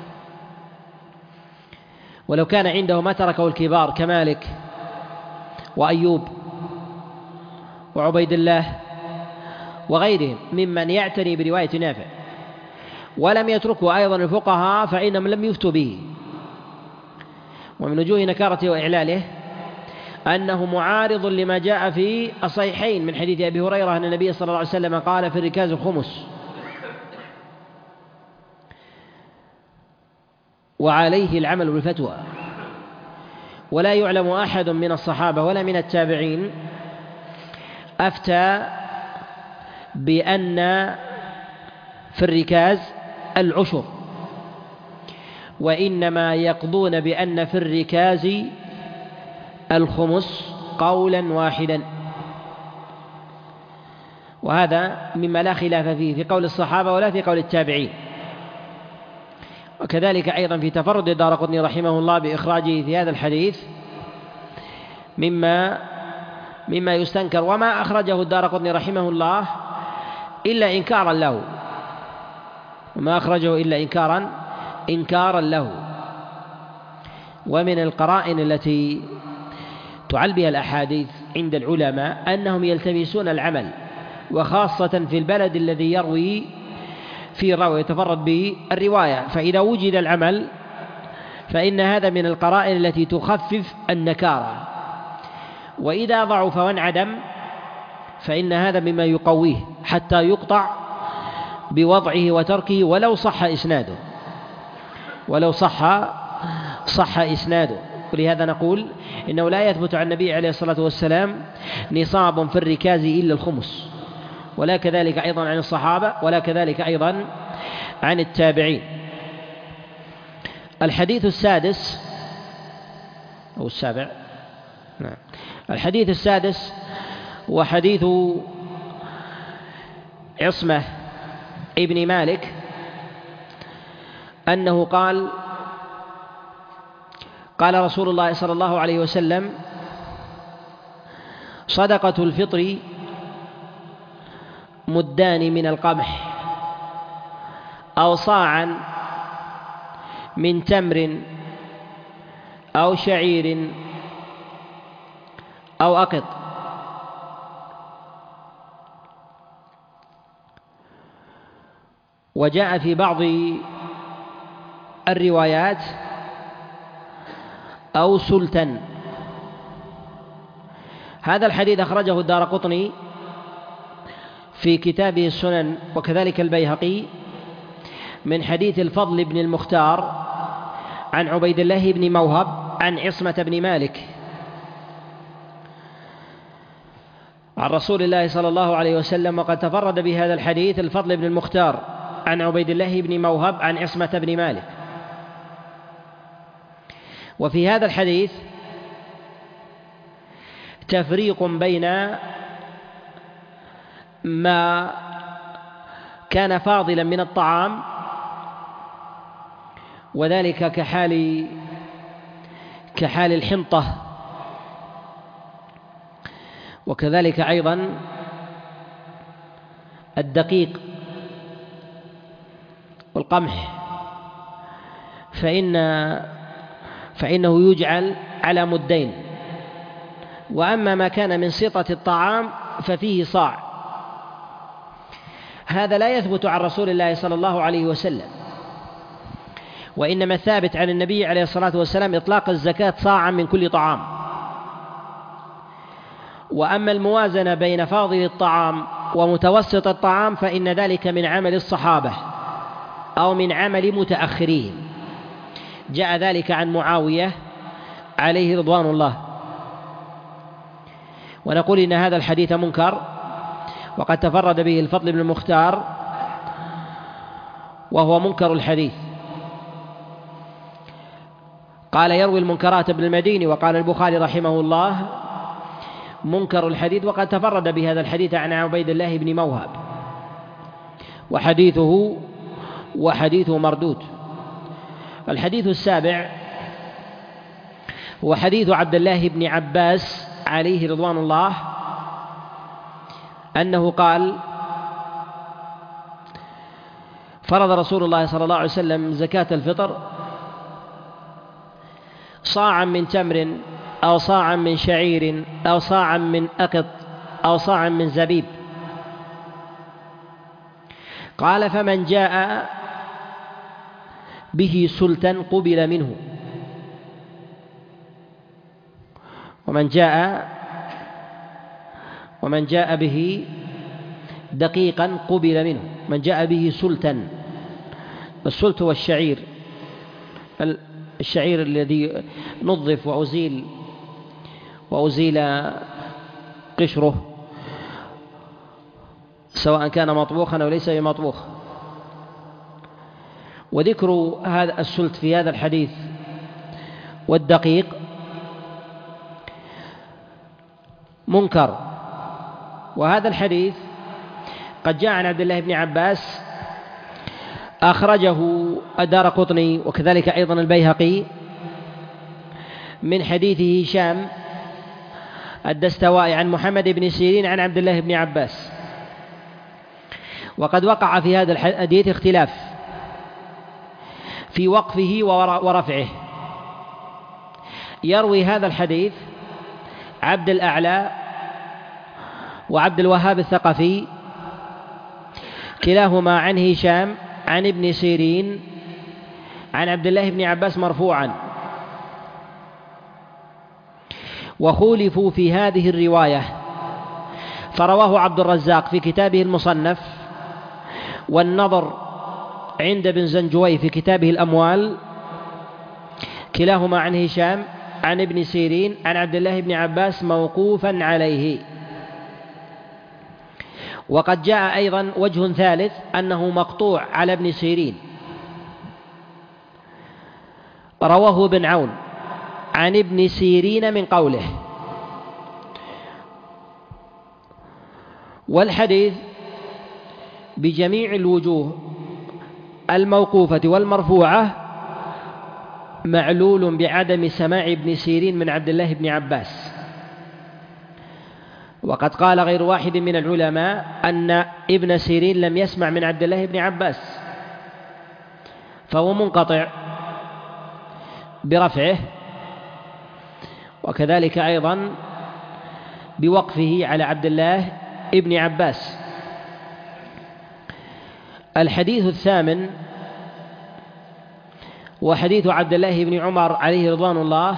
ولو كان عنده ما تركه الكبار كمالك وأيوب وعبيد الله وغيرهم ممن يعتني برواية نافع، ولم يتركه أيضا الفقهاء فإنهم لم يفتوا به. ومن وجوه نكارته وإعلاله أنه معارض لما جاء في الصحيحين من حديث أبي هريرة أن النبي صلى الله عليه وسلم قال في الركاز الخمس، وعليه العمل بالفتوى. ولا يعلم أحد من الصحابة ولا من التابعين أفتى بأن في الركاز العشر، وإنما يقضون بأن في الركاز الخمس قولا واحدا، وهذا مما لا خلاف فيه في قول الصحابة ولا في قول التابعين. وكذلك أيضا في تفرد الدارقطني رحمه الله بإخراجه في هذا الحديث مما يستنكر، وما أخرجه الدارقطني رحمه الله إلا إنكارا له، وما أخرجه إلا إنكارا له. ومن القرائن التي تعل بها الأحاديث عند العلماء أنهم يلتمسون العمل، وخاصة في البلد الذي يروي فيه الراوي يتفرد بالرواية، فإذا وجد العمل فإن هذا من القرائن التي تخفف النكارة، وإذا ضعف وانعدم فإن هذا مما يقويه حتى يقطع بوضعه وتركه ولو صح إسناده. ولهذا نقول إنه لا يثبت عن النبي عليه الصلاة والسلام نصاب في الركاز إلا الخمس، ولا كذلك أيضا عن الصحابة، ولا كذلك أيضا عن التابعين. الحديث السادس أو السابع، نعم، الحديث السادس وحديث عصمة ابن مالك أنه قال رسول الله صلى الله عليه وسلم: صدقة الفطر مدان من القمح أو صاعا من تمر أو شعير أو أقط. وجاء في بعض الروايات أو سلتا. هذا الحديث أخرجه الدارقطني في كتابه السنن، وكذلك البيهقي من حديث الفضل بن المختار عن عبيد الله بن موهب عن عصمة بن مالك عن رسول الله صلى الله عليه وسلم. وقد تفرد بهذا الحديث الفضل بن المختار عن عبيد الله بن موهب عن عصمة بن مالك. وفي هذا الحديث تفريق بين ما كان فاضلا من الطعام، وذلك كحال الحنطة، وكذلك أيضا الدقيق والقمح، فإنه يجعل على مدين. وأما ما كان من سطة الطعام ففيه صاع. هذا لا يثبت عن رسول الله صلى الله عليه وسلم، وإنما الثابت عن النبي عليه الصلاة والسلام إطلاق الزكاة صاعا من كل طعام. وأما الموازنة بين فاضل الطعام ومتوسط الطعام فإن ذلك من عمل الصحابة أو من عمل متأخرين. جاء ذلك عن معاوية عليه رضوان الله. ونقول إن هذا الحديث منكر، وقد تفرد به الفضل بن المختار وهو منكر الحديث. قال يروي المنكرات ابن المديني، وقال البخاري رحمه الله منكر الحديث، وقد تفرد بهذا الحديث عن عبيد الله بن موهب، وحديثه مردود. الحديث السابع هو حديث عبد الله بن عباس عليه رضوان الله أنه قال فرض رسول الله صلى الله عليه وسلم زكاة الفطر صاعا من تمر أو صاعا من شعير أو صاعا من أقط أو صاعا من زبيب. قال فمن جاء به سلتا قبل منه، ومن جاء به دقيقا قبل منه. من جاء به سلتا، السلت هو الشعير الذي نظف وأزيل قشره، سواء كان مطبوخا أو ليس بمطبوخ. وذكر هذا السلت في هذا الحديث والدقيق منكر. وهذا الحديث قد جاء عن عبد الله بن عباس، أخرجه الدارقطني وكذلك أيضا البيهقي من حديث هشام الدستوائي عن محمد بن سيرين عن عبد الله بن عباس. وقد وقع في هذا الحديث اختلاف في وقفه ورفعه. يروي هذا الحديث عبد الأعلى وعبد الوهاب الثقفي كلاهما عن هشام عن ابن سيرين عن عبد الله بن عباس مرفوعا. وخولفوا في هذه الرواية، فرواه عبد الرزاق في كتابه المصنف، والنظر عند ابن زنجوي في كتابه الأموال، كلاهما عن هشام عن ابن سيرين عن عبد الله بن عباس موقوفا عليه. وقد جاء أيضا وجه ثالث أنه مقطوع على ابن سيرين، رواه ابن عون عن ابن سيرين من قوله. والحديث بجميع الوجوه الموقوفة والمرفوعة معلول بعدم سماع ابن سيرين من عبد الله بن عباس. وقد قال غير واحد من العلماء أن ابن سيرين لم يسمع من عبد الله بن عباس، فهو منقطع برفعه، وكذلك أيضا بوقفه على عبد الله ابن عباس. الحديث الثامن وحديث عبد الله بن عمر عليه رضوان الله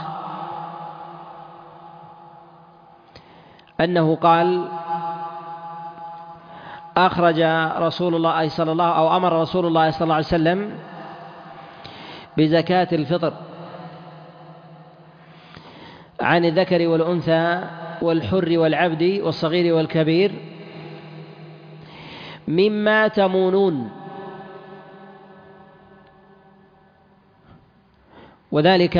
أنه قال: أخرج رسول الله صلى الله أو أمر رسول الله صلى الله عليه وسلم بزكاة الفطر عن الذكر والأنثى والحر والعبد والصغير والكبير مما تمونون. وذلك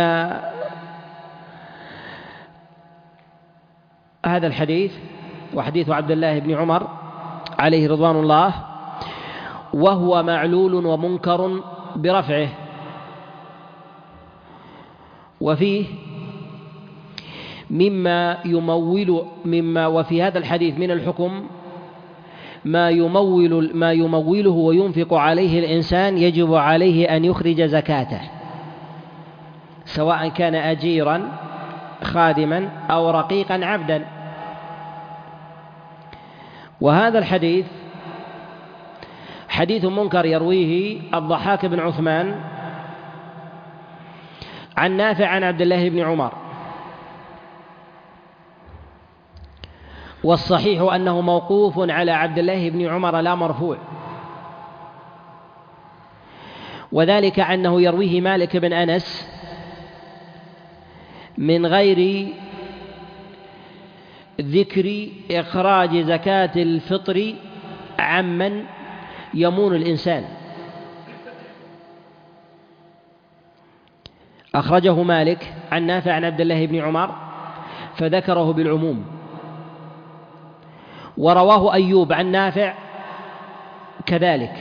هذا الحديث وحديث عبد الله بن عمر عليه رضوان الله وهو معلول ومنكر برفعه، وفيه وفي هذا الحديث من الحكم ما يموله وينفق عليه الإنسان يجب عليه أن يخرج زكاته، سواء كان أجيرا خادما أو رقيقا عبدا. وهذا الحديث حديث منكر يرويه الضحاك بن عثمان عن نافع عن عبد الله بن عمر، والصحيح أنه موقوف على عبد الله بن عمر لا مرفوع، وذلك أنه يرويه مالك بن أنس من غير ذكر إخراج زكاة الفطر عمن يمون الإنسان. أخرجه مالك عن نافع عن عبد الله بن عمر فذكره بالعموم، ورواه أيوب عن نافع كذلك،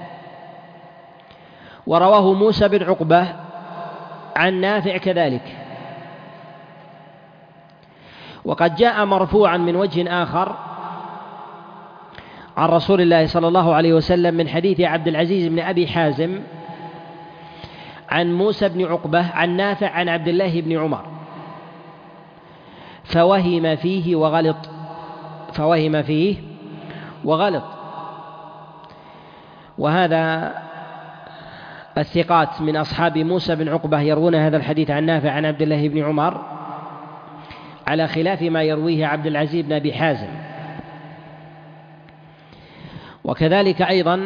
ورواه موسى بن عقبة عن نافع كذلك. وقد جاء مرفوعا من وجه آخر عن رسول الله صلى الله عليه وسلم من حديث عبد العزيز بن أبي حازم عن موسى بن عقبة عن نافع عن عبد الله بن عمر، فوهم فيه وغلط. وهذا الثقات من أصحاب موسى بن عقبة يروون هذا الحديث عن نافع عن عبد الله بن عمر على خلاف ما يرويه عبد العزيز بن أبي حازم. وكذلك أيضا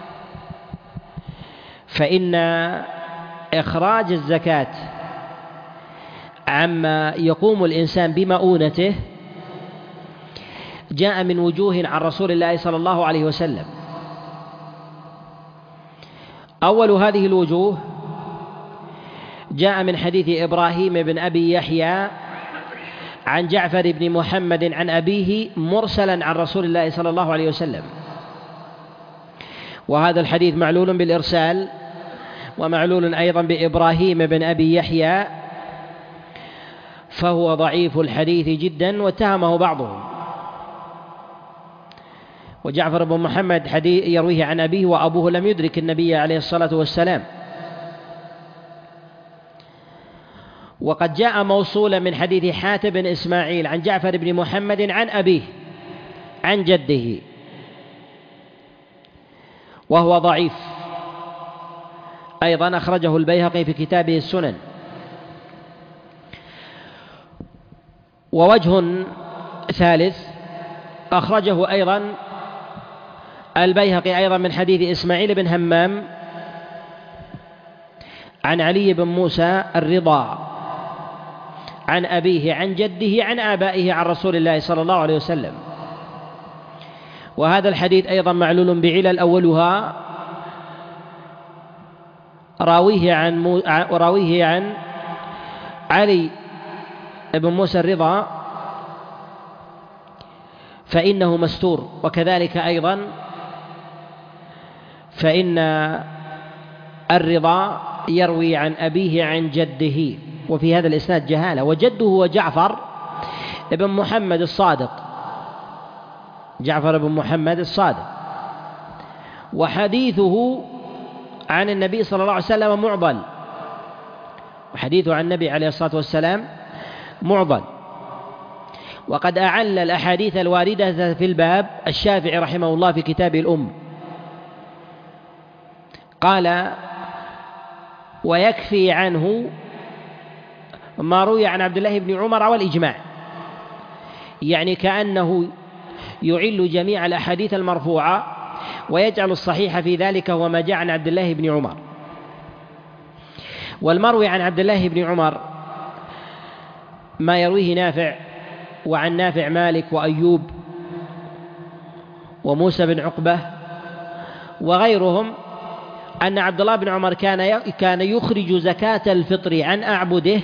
فإن إخراج الزكاة عما يقوم الإنسان بمؤونته جاء من وجوه عن رسول الله صلى الله عليه وسلم. أول هذه الوجوه جاء من حديث إبراهيم بن أبي يحيى عن جعفر بن محمد عن أبيه مرسلا عن رسول الله صلى الله عليه وسلم، وهذا الحديث معلول بالإرسال ومعلول أيضا بإبراهيم بن أبي يحيى، فهو ضعيف الحديث جدا واتهمه بعضهم. وجعفر بن محمد حديث يرويه عن أبيه وأبوه لم يدرك النبي عليه الصلاة والسلام. وقد جاء موصولا من حديث حاتم بن إسماعيل عن جعفر بن محمد عن أبيه عن جده، وهو ضعيف أيضا، أخرجه البيهقي في كتابه السنن. ووجه ثالث أخرجه أيضا البيهقي أيضا من حديث إسماعيل بن همام عن علي بن موسى الرضا عن أبيه عن جده عن آبائه عن رسول الله صلى الله عليه وسلم. وهذا الحديث أيضا معلول بعلل، أولها راويه عن علي بن موسى الرضا فإنه مستور، وكذلك أيضا فإن الرضا يروي عن أبيه عن جده، وفي هذا الإسناد جهالة، وجده هو جعفر بن محمد الصادق، جعفر بن محمد الصادق، وحديثه عن النبي صلى الله عليه وسلم معضل، وحديثه عن النبي عليه الصلاة والسلام معضل. وقد أعل الأحاديث الواردة في الباب الشافعي رحمه الله في كتابه الأم، قال: ويكفي عنه ما روي عن عبد الله بن عمر والإجماع، يعني كأنه يعل جميع الأحاديث المرفوعة ويجعل الصحيح في ذلك هو ما جاء عن عبد الله بن عمر. والمروي عن عبد الله بن عمر ما يرويه نافع، وعن نافع مالك وأيوب وموسى بن عقبة وغيرهم، أن عبد الله بن عمر كان يخرج زكاة الفطر عن أعبده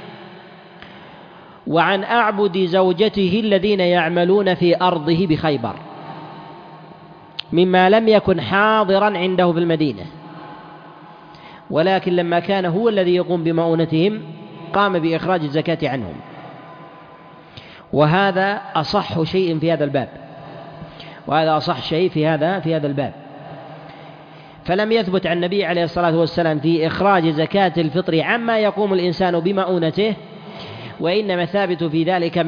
وعن أعبد زوجته الذين يعملون في أرضه بخيبر، مما لم يكن حاضرا عنده في المدينة، ولكن لما كان هو الذي يقوم بمؤونتهم قام بإخراج الزكاة عنهم. وهذا أصح شيء في هذا الباب، وهذا أصح شيء في هذا الباب. فلم يثبت عن النبي عليه الصلاة والسلام في إخراج زكاة الفطر عما يقوم الإنسان بمؤونته، وإنما ثابت في ذلك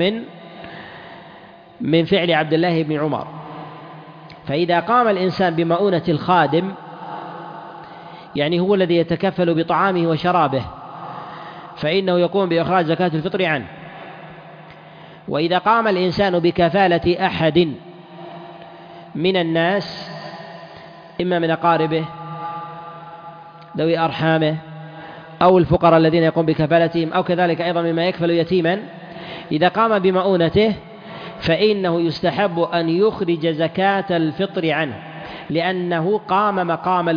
من فعل عبد الله بن عمر. فإذا قام الإنسان بمؤونة الخادم، يعني هو الذي يتكفل بطعامه وشرابه، فإنه يقوم بإخراج زكاة الفطر عنه. وإذا قام الإنسان بكفالة أحد من الناس، إما من أقاربه ذوي أرحامه أو الفقراء الذين يقوم بكفالتهم، أو كذلك أيضا مما يكفل يتيما، إذا قام بمؤونته فإنه يستحب أن يخرج زكاة الفطر عنه، لأنه قام مقام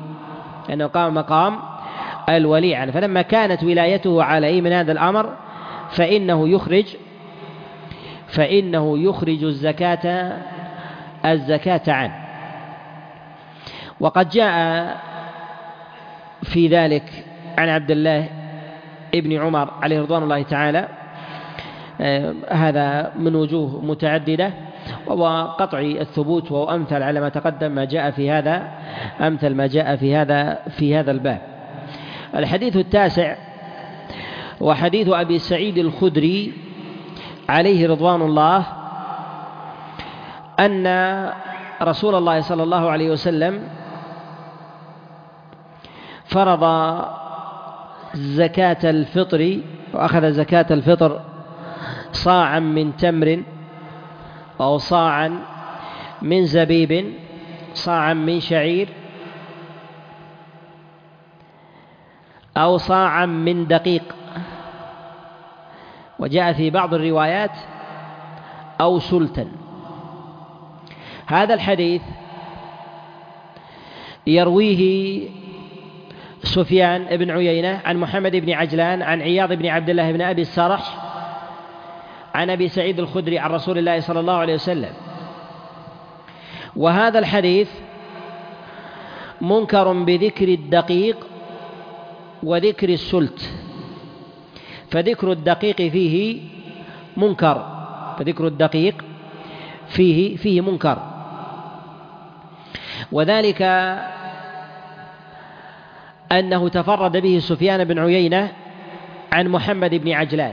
الولي عنه. فلما كانت ولايته عليه من هذا الأمر فإنه يخرج الزكاة عنه. وقد جاء في ذلك عن عبد الله ابن عمر عليه رضوان الله تعالى هذا من وجوه متعددة، وقطع الثبوت وهو أمثل على ما تقدم ما جاء في هذا الباب. الحديث التاسع وحديث أبي سعيد الخدري عليه رضوان الله أن رسول الله صلى الله عليه وسلم فرض زكاة الفطر، وأخذ زكاة الفطر صاعا من تمر أو صاعا من زبيب، صاعا من شعير، أو صاعا من دقيق، وجاء في بعض الروايات أو سلتا. هذا الحديث يرويه سفيان بن عيينة عن محمد بن عجلان عن عياض بن عبد الله بن أبي السرح عن أبي سعيد الخدري عن رسول الله صلى الله عليه وسلم. وهذا الحديث منكر بذكر الدقيق وذكر السلت، فذكر الدقيق فيه منكر، وذلك أنه تفرد به سفيان بن عيينة عن محمد بن عجلان،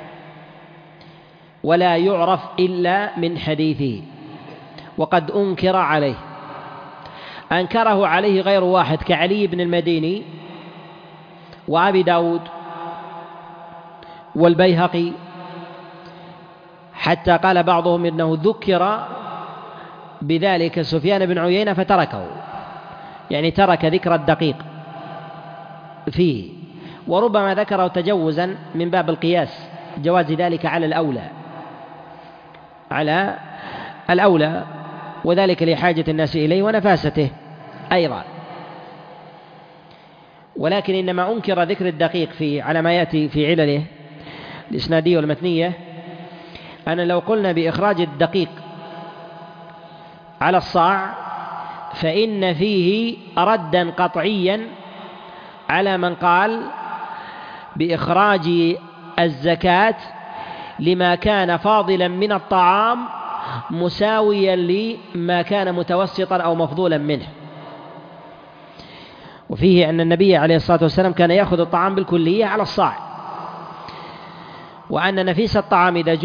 ولا يعرف إلا من حديثه، وقد أنكره عليه غير واحد كعلي بن المديني وأبي داود والبيهقي، حتى قال بعضهم إنه ذكر بذلك سفيان بن عيينة فتركه، يعني ترك ذكر الدقيق فيه، وربما ذكره تجوزا من باب القياس، جواز ذلك على الأولى، وذلك لحاجة الناس إليه ونفاسته أيضا. ولكن إنما أنكر ذكر الدقيق فيه على ما يأتي في علله الإسنادية والمتنية، أن لو قلنا بإخراج الدقيق على الصاع فإن فيه ردا قطعيا على من قال بإخراج الزكاة لما كان فاضلا من الطعام مساويا لما كان متوسطا أو مفضولا منه. وفيه أن النبي عليه الصلاة والسلام كان يأخذ الطعام بالكلية على الصاع، وأن نفيس الطعام إذا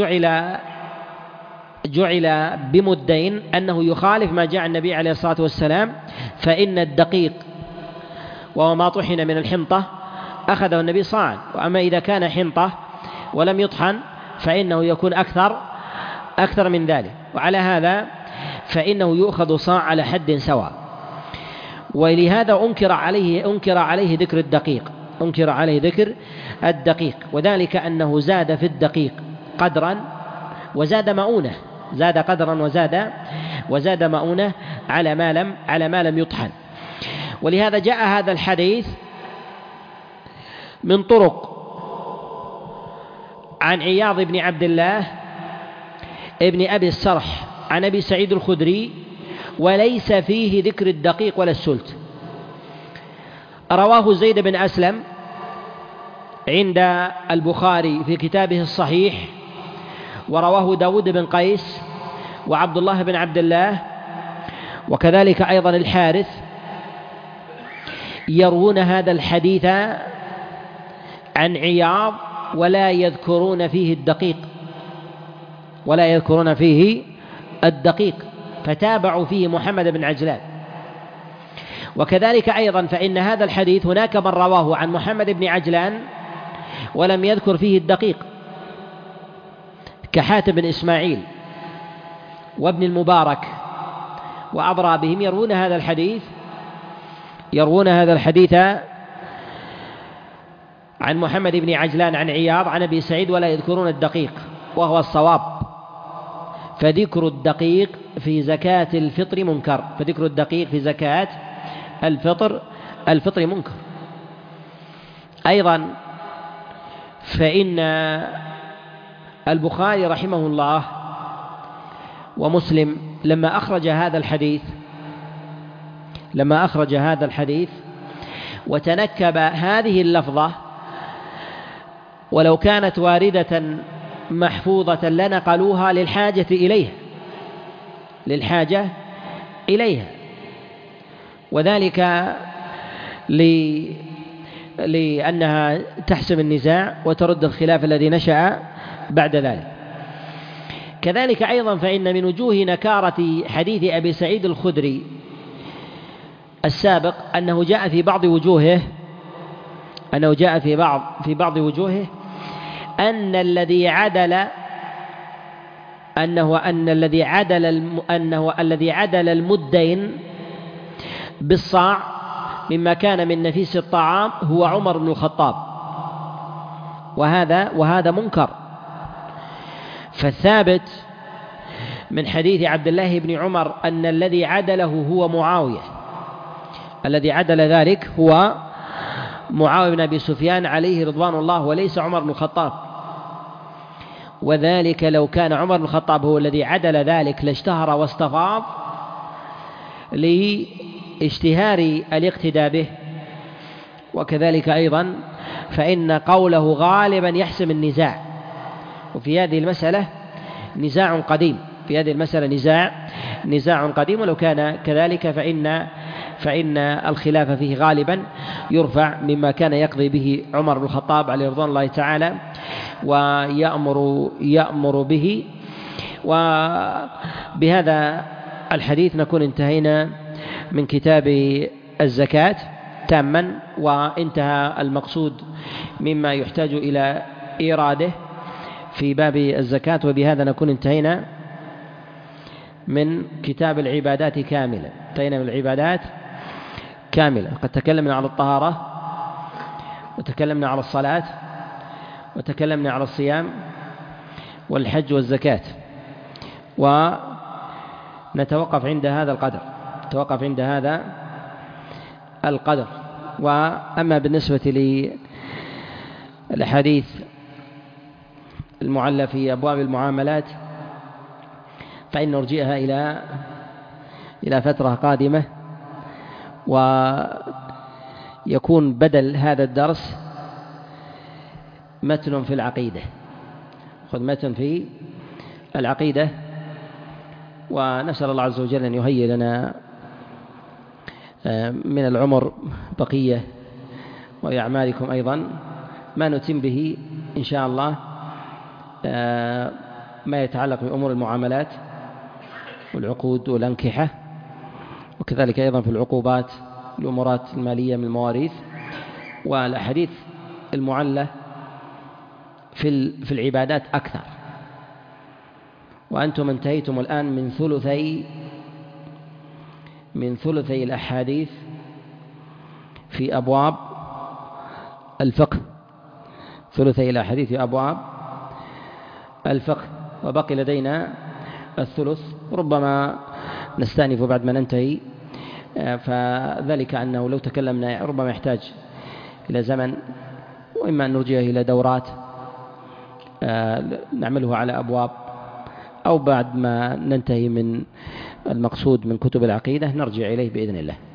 جعل بمدين أنه يخالف ما جاء النبي عليه الصلاة والسلام، فإن الدقيق وهو ما طحن من الحنطة أخذه النبي صاعا، وأما إذا كان حنطة ولم يطحن فإنه يكون أكثر من ذلك. وعلى هذا فإنه يؤخذ صاع على حد سواء. ولهذا أنكر عليه ذكر الدقيق، وذلك أنه زاد في الدقيق قدرا وزاد مؤونة، زاد قدرا وزاد مؤونة على ما لم يطحن. ولهذا جاء هذا الحديث من طرق عن عياض بن عبد الله ابن أبي السرح عن أبي سعيد الخدري، وليس فيه ذكر الدقيق ولا السلت. رواه زيد بن أسلم عند البخاري في كتابه الصحيح، ورواه داود بن قيس وعبد الله بن عبد الله، وكذلك أيضا الحارث، يروون هذا الحديث عن عياض ولا يذكرون فيه الدقيق، فتابعوا فيه محمد بن عجلان. وكذلك أيضا فإن هذا الحديث هناك من رواه عن محمد بن عجلان ولم يذكر فيه الدقيق، كحاتم بن إسماعيل وابن المبارك وأضرى بهم، يروون هذا الحديث عن محمد بن عجلان عن عياض عن أبي سعيد ولا يذكرون الدقيق، وهو الصواب. فذكر الدقيق في زكاة الفطر منكر، الفطر منكر. أيضا فإن البخاري رحمه الله ومسلم لما أخرج هذا الحديث وتنكب هذه اللفظة، ولو كانت واردة محفوظة لنقلوها للحاجة إليها، وذلك لأنها تحسم النزاع وترد الخلاف الذي نشأ بعد ذلك. كذلك أيضا فإن من وجوه نكارة حديث أبي سعيد الخدري السابق أنه جاء في بعض وجوهه أن الذي عدل المدين بالصاع مما كان من نفيس الطعام هو عمر بن الخطاب، وهذا منكر. فالثابت من حديث عبد الله بن عمر أن الذي عدله هو معاوية، الذي عدل ذلك هو معاوية بن أبي سفيان عليه رضوان الله، وليس عمر بن الخطاب. وذلك لو كان عمر بن الخطاب هو الذي عدل ذلك لاشتهر واستفاض لاشتهار الاقتداء به. وكذلك أيضا فإن قوله غالبا يحسم النزاع، وفي هذه المسألة نزاع قديم، ولو كان كذلك فإن الخلاف فيه غالبا يرفع مما كان يقضي به عمر بن الخطاب عليه رضوان الله تعالى ويأمر به. وبهذا الحديث نكون انتهينا من كتاب الزكاة تاما، وانتهى المقصود مما يحتاج إلى إيراده في باب الزكاة. وبهذا نكون انتهينا من كتاب العبادات كاملة. قد تكلمنا على الطهارة، وتكلمنا على الصلاة، وتكلمنا على الصيام والحج والزكاة، ونتوقف عند هذا القدر. وأما بالنسبة للحديث المعلى في أبواب المعاملات فإن نرجئها إلى فترة قادمة، ويكون بدل هذا الدرس متن في العقيدة، خذ متن في العقيدة. ونسأل الله عز وجل أن يهيئ لنا من العمر بقية وأعمالكم أيضا ما نتم به إن شاء الله ما يتعلق بأمور المعاملات والعقود والأنكحة، وكذلك أيضا في العقوبات الأمورات المالية من المواريث والأحاديث المعلة في العبادات أكثر. وأنتم انتهيتم الآن من ثلثي الأحاديث في أبواب الفقه، ثلثي الأحاديث في أبواب الفقه، وبقي لدينا الثلث، ربما نستأنف بعد ما ننتهي، فذلك أنه لو تكلمنا ربما يحتاج إلى زمن، وإما أن نرجعه إلى دورات نعملها على أبواب، أو بعد ما ننتهي من المقصود من كتب العقيدة نرجع إليه بإذن الله.